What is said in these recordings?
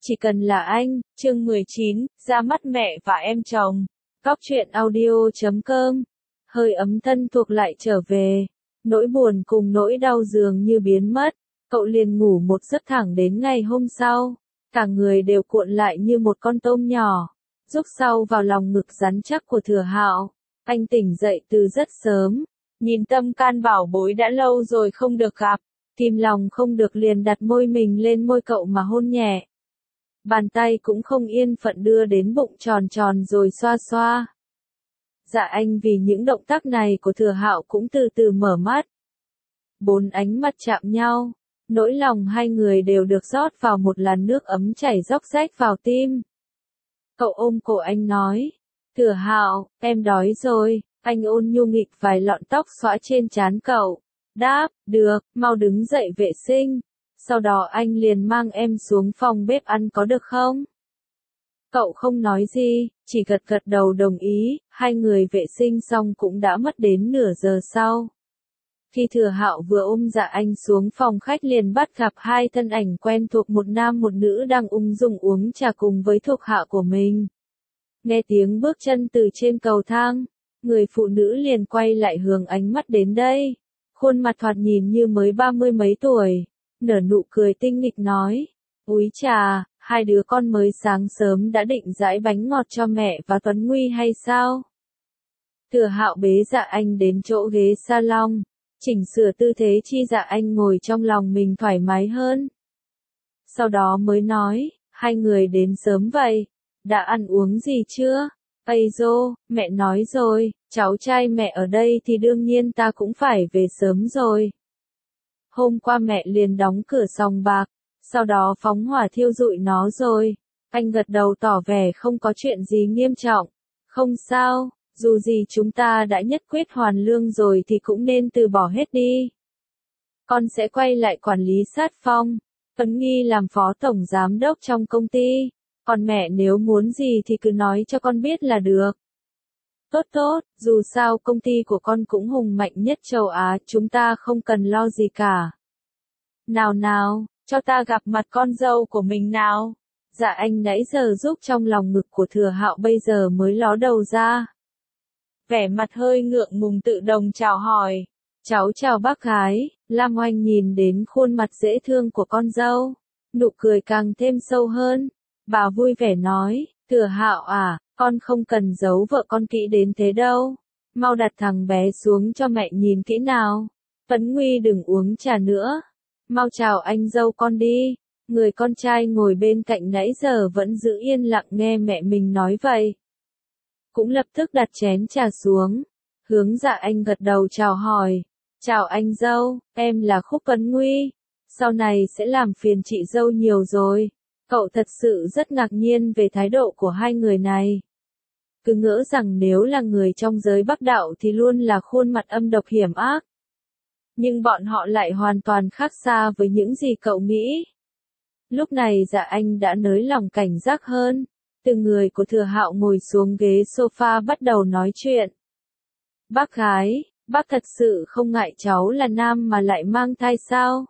Chỉ cần là anh, chương 19, ra mắt mẹ và em chồng. Góc truyện audio.com. Hơi ấm thân thuộc lại trở về. Nỗi buồn cùng nỗi đau dường như biến mất. Cậu liền ngủ một giấc thẳng đến ngày hôm sau. Cả người đều cuộn lại như một con tôm nhỏ. Rúc sau vào lòng ngực rắn chắc của Thừa Hạo. Anh tỉnh dậy từ rất sớm. Nhìn tâm can bảo bối đã lâu rồi không được gặp. Kìm lòng không được liền đặt môi mình lên môi cậu mà hôn nhẹ. Bàn tay cũng không yên phận đưa đến bụng tròn tròn rồi xoa xoa. Dạ anh vì những động tác này của Thừa Hạo cũng từ từ mở mắt. 4 ánh mắt chạm nhau, nỗi lòng hai người đều được rót vào một làn nước ấm chảy róc rách vào tim. Cậu ôm cổ anh nói, Thừa Hạo, em đói rồi. Anh ôn nhu nghịch vài lọn tóc xõa trên trán cậu. Đáp, được, mau đứng dậy vệ sinh. Sau đó anh liền mang em xuống phòng bếp ăn có được không? Cậu không nói gì, chỉ gật gật đầu đồng ý. Hai người vệ sinh xong cũng đã mất đến nửa giờ sau. Khi Thừa Hạo vừa ôm dạ anh xuống phòng khách liền bắt gặp hai thân ảnh quen thuộc, một nam một nữ đang ung dung uống trà cùng với thuộc hạ của mình. Nghe tiếng bước chân từ trên cầu thang, người phụ nữ liền quay lại hướng ánh mắt đến đây. Khuôn mặt thoạt nhìn như mới 30 mấy tuổi, nở nụ cười tinh nghịch nói, úi chà, hai đứa con mới sáng sớm đã định giãi bánh ngọt cho mẹ và Tuấn Nguy hay sao? Thừa Hạo bế dạ anh đến chỗ ghế salon, chỉnh sửa tư thế chi dạ anh ngồi trong lòng mình thoải mái hơn. Sau đó mới nói, hai người đến sớm vậy, đã ăn uống gì chưa? Ây dô, mẹ nói rồi, cháu trai mẹ ở đây thì đương nhiên ta cũng phải về sớm rồi. Hôm qua mẹ liền đóng cửa sòng bạc, sau đó phóng hỏa thiêu rụi nó rồi. Anh gật đầu tỏ vẻ không có chuyện gì nghiêm trọng. Không sao, dù gì chúng ta đã nhất quyết hoàn lương rồi thì cũng nên từ bỏ hết đi. Con sẽ quay lại quản lý sát phong. Tuấn Nghi làm phó tổng giám đốc trong công ty. Còn mẹ nếu muốn gì thì cứ nói cho con biết là được. Tốt tốt, dù sao công ty của con cũng hùng mạnh nhất châu Á, chúng ta không cần lo gì cả. Nào nào, cho ta gặp mặt con dâu của mình nào. Dạ anh nãy giờ giúp trong lòng ngực của Thừa Hạo bây giờ mới ló đầu ra. Vẻ mặt hơi ngượng ngùng tự đồng chào hỏi. Cháu chào bác gái. Lam Oanh nhìn đến khuôn mặt dễ thương của con dâu, nụ cười càng thêm sâu hơn. Bà vui vẻ nói, Thừa Hạo à, con không cần giấu vợ con kỹ đến thế đâu. Mau đặt thằng bé xuống cho mẹ nhìn kỹ nào. Tuấn Nguy đừng uống trà nữa. Mau chào anh dâu con đi. Người con trai ngồi bên cạnh nãy giờ vẫn giữ yên lặng nghe mẹ mình nói vậy. Cũng lập tức đặt chén trà xuống. Hướng dạ anh gật đầu chào hỏi. Chào anh dâu, em là Khúc Tuấn Nguy. Sau này sẽ làm phiền chị dâu nhiều rồi. Cậu thật sự rất ngạc nhiên về thái độ của hai người này. Cứ ngỡ rằng nếu là người trong giới Bắc đạo thì luôn là khuôn mặt âm độc hiểm ác. Nhưng bọn họ lại hoàn toàn khác xa với những gì cậu nghĩ. Lúc này dạ anh đã nới lòng cảnh giác hơn. Từng người của Thừa Hạo ngồi xuống ghế sofa bắt đầu nói chuyện. Bác gái, bác thật sự không ngại cháu là nam mà lại mang thai sao?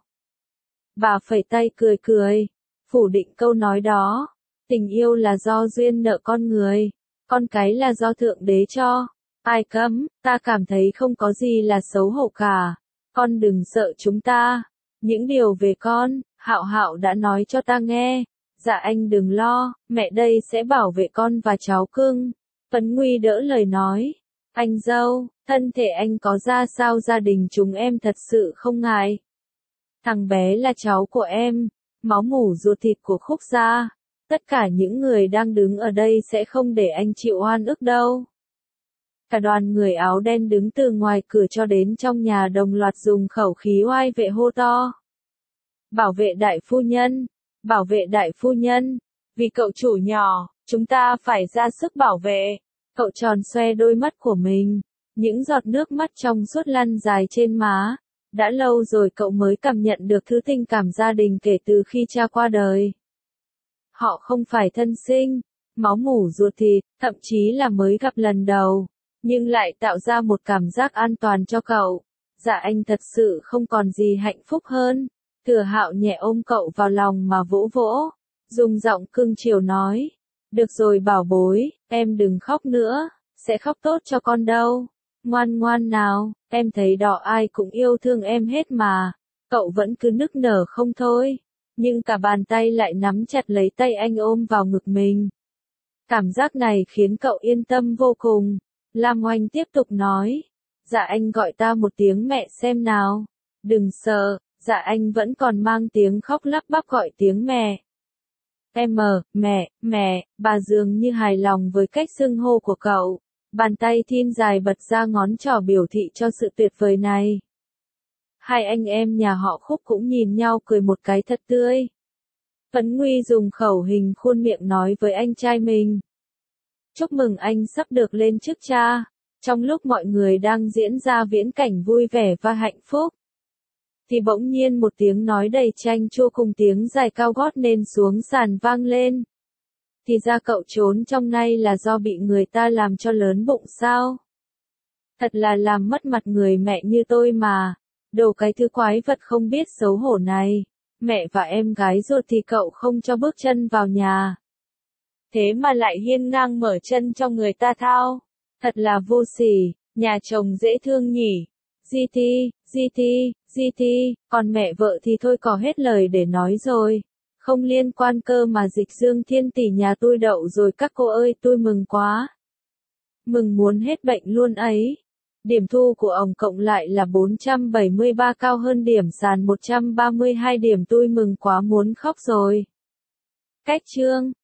Bà phẩy tay cười cười, phủ định câu nói đó. Tình yêu là do duyên nợ con người, con cái là do Thượng Đế cho. Ai cấm, ta cảm thấy không có gì là xấu hổ cả. Con đừng sợ chúng ta. Những điều về con, Hạo Hạo đã nói cho ta nghe. Dạ anh đừng lo, mẹ đây sẽ bảo vệ con và cháu cưng. Tuấn Nguy đỡ lời nói. Anh dâu, thân thể anh có ra sao gia đình chúng em thật sự không ngại. Thằng bé là cháu của em, máu mủ ruột thịt của Khúc gia. Tất cả những người đang đứng ở đây sẽ không để anh chịu oan ức đâu. Cả đoàn người áo đen đứng từ ngoài cửa cho đến trong nhà đồng loạt dùng khẩu khí oai vệ hô to. Bảo vệ đại phu nhân, bảo vệ đại phu nhân, vì cậu chủ nhỏ, chúng ta phải ra sức bảo vệ. Cậu tròn xoe đôi mắt của mình, những giọt nước mắt trong suốt lăn dài trên má. Đã lâu rồi cậu mới cảm nhận được thứ tình cảm gia đình kể từ khi cha qua đời. Họ không phải thân sinh, máu mủ ruột thịt, thậm chí là mới gặp lần đầu, nhưng lại tạo ra một cảm giác an toàn cho cậu. Dạ anh thật sự không còn gì hạnh phúc hơn. Thừa Hạo nhẹ ôm cậu vào lòng mà vỗ vỗ. dùng giọng cưng chiều nói. Được rồi bảo bối, em đừng khóc nữa, sẽ khóc tốt cho con đâu. Ngoan ngoan nào, em thấy đó ai cũng yêu thương em hết mà. Cậu vẫn cứ nức nở không thôi, nhưng cả bàn tay lại nắm chặt lấy tay anh ôm vào ngực mình. Cảm giác này khiến cậu yên tâm vô cùng. Lam Oanh tiếp tục nói. Dạ anh gọi ta một tiếng mẹ xem nào. Đừng sợ, dạ anh vẫn còn mang tiếng khóc lắp bắp gọi tiếng mẹ. Mẹ, bà dường như hài lòng với cách xưng hô của cậu. Bàn tay thon dài bật ra ngón trỏ biểu thị cho sự tuyệt vời này. Hai anh em nhà họ Khúc cũng nhìn nhau cười một cái thật tươi. Phấn Nguy dùng khẩu hình khuôn miệng nói với anh trai mình. Chúc mừng anh sắp được lên chức cha. Trong lúc mọi người đang diễn ra viễn cảnh vui vẻ và hạnh phúc, thì bỗng nhiên một tiếng nói đầy chanh chua cùng tiếng giày cao gót nên xuống sàn vang lên. Thì ra cậu trốn trong này là do bị người ta làm cho lớn bụng sao? Thật là làm mất mặt người mẹ như tôi mà. Đồ cái thứ quái vật không biết xấu hổ này. Mẹ và em gái ruột thì cậu không cho bước chân vào nhà. Thế mà lại hiên ngang mở chân cho người ta thao. Thật là vô sỉ, nhà chồng dễ thương nhỉ. GT, còn mẹ vợ thì thôi có hết lời để nói rồi. Không liên quan cơ mà Dịch Dương Thiên tỷ nhà tôi đậu rồi các cô ơi tôi mừng quá. Mừng muốn hết bệnh luôn ấy. Điểm thu của ổng cộng lại là 473 cao hơn điểm sàn 132 điểm tôi mừng quá muốn khóc rồi. Cách chương